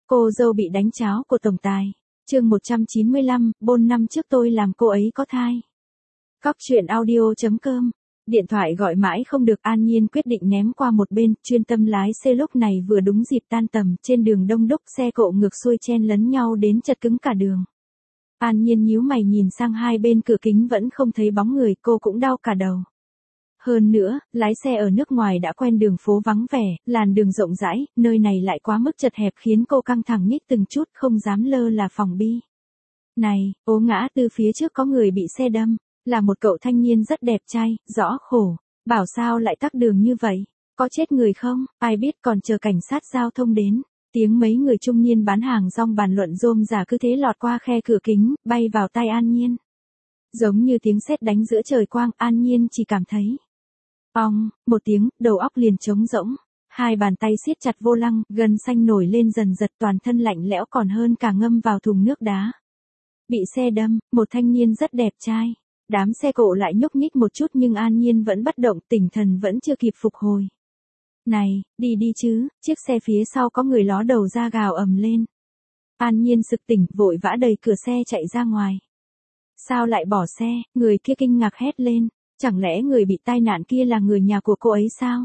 Cô dâu bị đánh cháo của tổng tài. Chương 195, 4 năm trước tôi làm cô ấy có thai. Cóc truyện audio.com. Điện thoại gọi mãi không được, An Nhiên quyết định ném qua một bên, chuyên tâm lái xe. Lúc này vừa đúng dịp tan tầm, trên đường đông đúc, xe cộ ngược xuôi chen lấn nhau đến chật cứng cả đường. An Nhiên nhíu mày nhìn sang hai bên cửa kính vẫn không thấy bóng người, cô cũng đau cả đầu. Hơn nữa, lái xe ở nước ngoài đã quen đường phố vắng vẻ, làn đường rộng rãi, nơi này lại quá mức chật hẹp khiến cô căng thẳng nhích từng chút, không dám lơ là phòng bi. Này, ố ngã tư phía trước có người bị xe đâm, là một cậu thanh niên rất đẹp trai, rõ khổ, bảo sao lại tắc đường như vậy, có chết người không, ai biết, còn chờ cảnh sát giao thông đến. Tiếng mấy người trung niên bán hàng rong bàn luận rôm rả cứ thế lọt qua khe cửa kính, bay vào tai An Nhiên. Giống như tiếng sét đánh giữa trời quang, An Nhiên chỉ cảm thấy ong, một tiếng, đầu óc liền trống rỗng. Hai bàn tay siết chặt vô lăng, gân xanh nổi lên dần dật, toàn thân lạnh lẽo còn hơn cả ngâm vào thùng nước đá. Bị xe đâm, một thanh niên rất đẹp trai. Đám xe cộ lại nhúc nhích một chút nhưng An Nhiên vẫn bất động, tỉnh thần vẫn chưa kịp phục hồi. Này, đi đi chứ, chiếc xe phía sau có người ló đầu ra gào ầm lên. An Nhiên sực tỉnh, vội vã đẩy cửa xe chạy ra ngoài. Sao lại bỏ xe, người kia kinh ngạc hét lên. Chẳng lẽ người bị tai nạn kia là người nhà của cô ấy sao?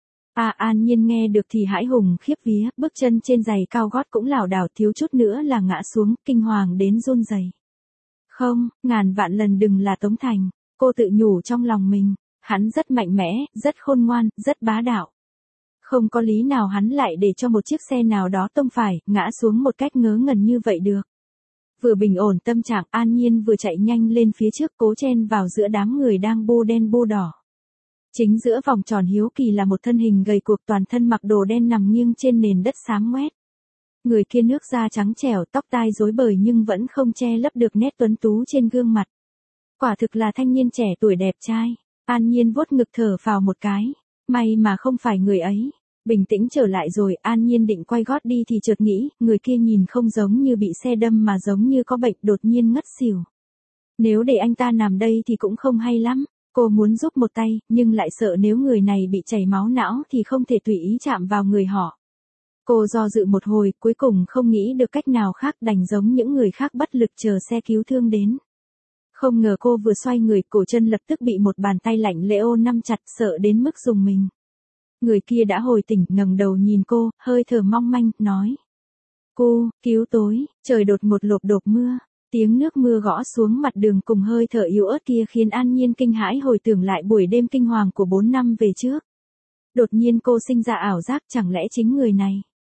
An Nhiên nghe được thì hãi hùng khiếp vía, bước chân trên giày cao gót cũng lảo đảo, thiếu chút nữa là ngã xuống, kinh hoàng đến run rẩy. Không, ngàn vạn lần đừng là Tống Thành, cô tự nhủ trong lòng mình, hắn rất mạnh mẽ, rất khôn ngoan, rất bá đạo. Không có lý nào hắn lại để cho một chiếc xe nào đó tông phải, ngã xuống một cách ngớ ngẩn như vậy được. Vừa bình ổn tâm trạng, An Nhiên vừa chạy nhanh lên phía trước, cố chen vào giữa đám người đang bu đen bu đỏ. Chính giữa vòng tròn hiếu kỳ là một thân hình gầy guộc, toàn thân mặc đồ đen nằm nghiêng trên nền đất xám ngoét. Người kia nước da trắng trẻo, tóc tai rối bời nhưng vẫn không che lấp được nét tuấn tú trên gương mặt. Quả thực là thanh niên trẻ tuổi đẹp trai. An Nhiên vuốt ngực thở phào một cái. May mà không phải người ấy. Bình tĩnh trở lại rồi, An Nhiên định quay gót đi thì chợt nghĩ, người kia nhìn không giống như bị xe đâm mà giống như có bệnh, đột nhiên ngất xỉu. Nếu để anh ta nằm đây thì cũng không hay lắm. Cô muốn giúp một tay, nhưng lại sợ nếu người này bị chảy máu não thì không thể tùy ý chạm vào người họ. Cô do dự một hồi, cuối cùng không nghĩ được cách nào khác, đành giống những người khác bất lực chờ xe cứu thương đến. Không ngờ cô vừa xoay người, cổ chân lập tức bị một bàn tay lạnh lẽo nắm chặt, sợ đến mức rùng mình. Người kia đã hồi tỉnh, ngẩng đầu nhìn cô, hơi thở mong manh, nói. Cô, cứu tôi, trời đột ngột lộp đột mưa. Tiếng nước mưa gõ xuống mặt đường cùng hơi thở yếu ớt kia khiến An Nhiên kinh hãi, hồi tưởng lại buổi đêm kinh hoàng của 4 năm về trước. Đột nhiên cô sinh ra ảo giác, chẳng lẽ chính người này.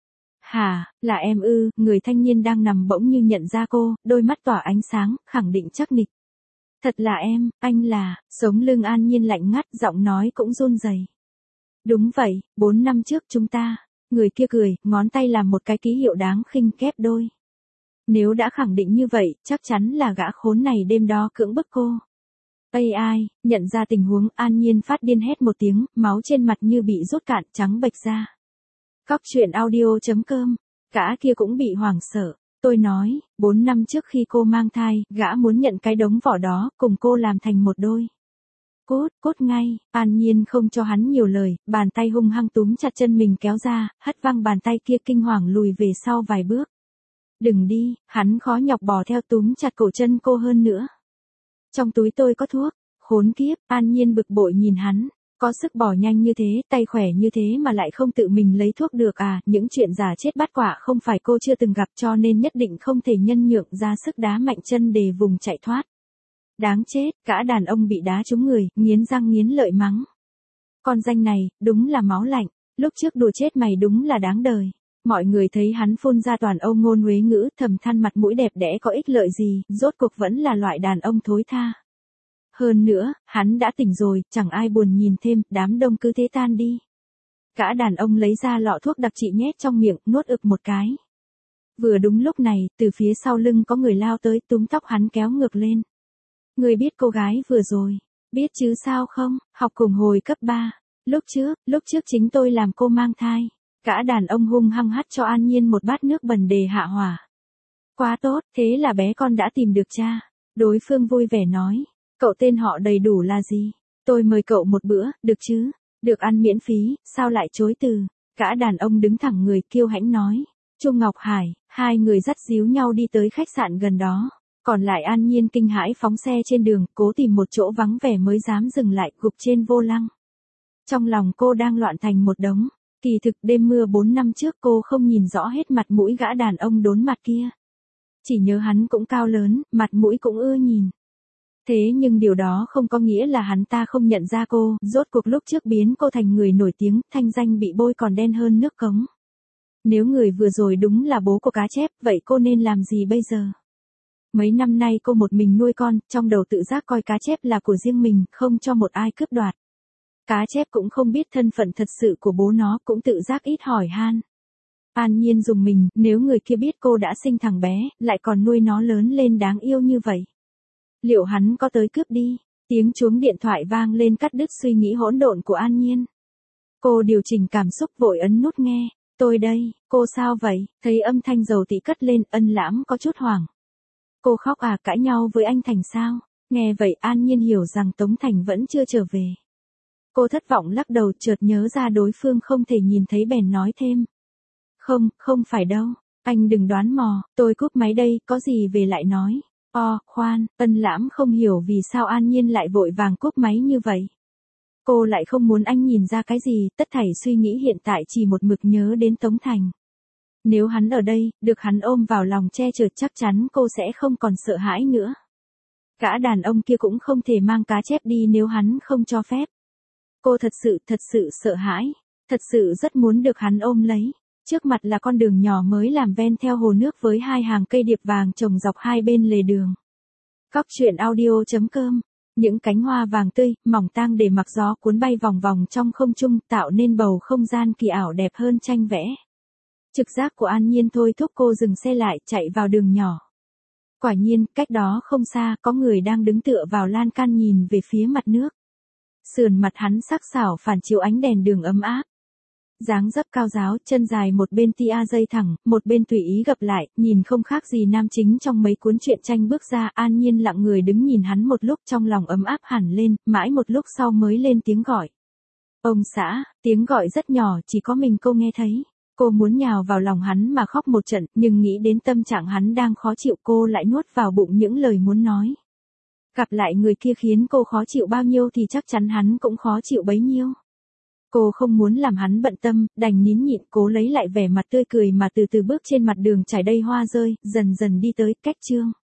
Hả, là em ư? Người thanh niên đang nằm bỗng như nhận ra cô, đôi mắt tỏa ánh sáng, khẳng định chắc nịch. Thật là em, anh là, sống lưng An Nhiên lạnh ngắt, giọng nói cũng run rẩy. Đúng vậy, 4 năm trước chúng ta. Người kia cười, ngón tay làm một cái ký hiệu đáng khinh, kép đôi. Nếu đã khẳng định như vậy, chắc chắn là gã khốn này đêm đó cưỡng bức cô. AI, nhận ra tình huống, An Nhiên phát điên hét một tiếng, máu trên mặt như bị rút cạn, trắng bệch ra. Cóc truyện audio.com. Gã kia cũng bị hoảng sợ. Tôi nói, 4 năm trước khi cô mang thai, gã muốn nhận cái đống vỏ đó, cùng cô làm thành một đôi. Cút ngay. An Nhiên không cho hắn nhiều lời, bàn tay hung hăng túm chặt chân mình kéo ra, hất văng bàn tay kia, kinh hoàng lùi về sau vài bước. Đừng đi, hắn khó nhọc bò theo túm chặt cổ chân cô hơn nữa. Trong túi tôi có thuốc. Khốn kiếp, An Nhiên bực bội nhìn hắn. Có sức bỏ nhanh như thế, tay khỏe như thế mà lại không tự mình lấy thuốc được à, những chuyện giả chết bắt quả không phải cô chưa từng gặp, cho nên nhất định không thể nhân nhượng ra sức đá mạnh chân để vùng chạy thoát. Đáng chết, gã đàn ông bị đá trúng người, nghiến răng nghiến lợi mắng. Con danh này, đúng là máu lạnh, lúc trước đùa chết mày đúng là đáng đời. Mọi người thấy hắn phun ra toàn âu ngôn huế ngữ, thầm than mặt mũi đẹp đẽ có ích lợi gì, rốt cuộc vẫn là loại đàn ông thối tha. Hơn nữa, hắn đã tỉnh rồi, chẳng ai buồn nhìn thêm, đám đông cứ thế tan đi. Gã đàn ông lấy ra lọ thuốc đặc trị nhét trong miệng, nuốt ực một cái. Vừa đúng lúc này, từ phía sau lưng có người lao tới, túm tóc hắn kéo ngược lên. Người biết cô gái vừa rồi, biết chứ sao không, học cùng hồi cấp 3. Lúc trước chính tôi làm cô mang thai. Gã đàn ông hung hăng hắt cho An Nhiên một bát nước bẩn để hạ hỏa. Quá tốt, thế là bé con đã tìm được cha. Đối phương vui vẻ nói. Cậu tên họ đầy đủ là gì? Tôi mời cậu một bữa, được chứ? Được ăn miễn phí, sao lại chối từ? Gã đàn ông đứng thẳng người, kiêu hãnh nói. Trung Ngọc Hải, hai người dắt díu nhau đi tới khách sạn gần đó. Còn lại An Nhiên kinh hãi phóng xe trên đường, cố tìm một chỗ vắng vẻ mới dám dừng lại, gục trên vô lăng. Trong lòng cô đang loạn thành một đống. Kỳ thực đêm mưa 4 năm trước cô không nhìn rõ hết mặt mũi gã đàn ông đốn mặt kia. Chỉ nhớ hắn cũng cao lớn, mặt mũi cũng ưa nhìn. Thế nhưng điều đó không có nghĩa là hắn ta không nhận ra cô, rốt cuộc lúc trước biến cô thành người nổi tiếng, thanh danh bị bôi còn đen hơn nước cống. Nếu người vừa rồi đúng là bố của cá chép, vậy cô nên làm gì bây giờ? Mấy năm nay cô một mình nuôi con, trong đầu tự giác coi cá chép là của riêng mình, không cho một ai cướp đoạt. Cá chép cũng không biết thân phận thật sự của bố nó, cũng tự giác ít hỏi han. An Nhiên dùng mình, nếu người kia biết cô đã sinh thằng bé, lại còn nuôi nó lớn lên đáng yêu như vậy. Liệu hắn có tới cướp đi? Tiếng chuông điện thoại vang lên cắt đứt suy nghĩ hỗn độn của An Nhiên. Cô điều chỉnh cảm xúc vội ấn nút nghe. Tôi đây, cô sao vậy? Thấy âm thanh dầu tị cất lên, Ân Lãm có chút hoảng. Cô khóc à, cãi nhau với anh Thành sao? Nghe vậy An Nhiên hiểu rằng Tống Thành vẫn chưa trở về. Cô thất vọng lắc đầu, chợt nhớ ra đối phương không thể nhìn thấy bèn nói thêm. Không phải đâu, anh đừng đoán mò, tôi cúp máy đây, có gì về lại nói. Khoan, Ân Lãm không hiểu vì sao An Nhiên lại vội vàng cúp máy như vậy. Cô lại không muốn anh nhìn ra cái gì, tất thảy suy nghĩ hiện tại chỉ một mực nhớ đến Tống Thành. Nếu hắn ở đây, được hắn ôm vào lòng che chở chắc chắn cô sẽ không còn sợ hãi nữa. Gã đàn ông kia cũng không thể mang cá chép đi nếu hắn không cho phép. Cô thật sự sợ hãi, thật sự rất muốn được hắn ôm lấy. Trước mặt là con đường nhỏ mới làm ven theo hồ nước với hai hàng cây điệp vàng trồng dọc hai bên lề đường. Cóc truyện audio.com. Những cánh hoa vàng tươi, mỏng tang để mặc gió cuốn bay vòng vòng trong không trung, tạo nên bầu không gian kỳ ảo đẹp hơn tranh vẽ. Trực giác của An Nhiên thôi thúc cô dừng xe lại, chạy vào đường nhỏ. Quả nhiên, cách đó không xa, có người đang đứng tựa vào lan can nhìn về phía mặt nước. Sườn mặt hắn sắc sảo phản chiếu ánh đèn đường ấm áp. Dáng dấp cao ráo, chân dài một bên tia dây thẳng, một bên tùy ý gập lại, nhìn không khác gì nam chính trong mấy cuốn truyện tranh bước ra. An Nhiên lặng người đứng nhìn hắn một lúc, trong lòng ấm áp hẳn lên, mãi một lúc sau mới lên tiếng gọi. Ông xã, tiếng gọi rất nhỏ, chỉ có mình cô nghe thấy. Cô muốn nhào vào lòng hắn mà khóc một trận, nhưng nghĩ đến tâm trạng hắn đang khó chịu cô lại nuốt vào bụng những lời muốn nói. Gặp lại người kia khiến cô khó chịu bao nhiêu thì chắc chắn hắn cũng khó chịu bấy nhiêu. Cô không muốn làm hắn bận tâm, đành nín nhịn cố lấy lại vẻ mặt tươi cười mà từ từ bước trên mặt đường trải đầy hoa rơi, dần dần đi tới cách chương.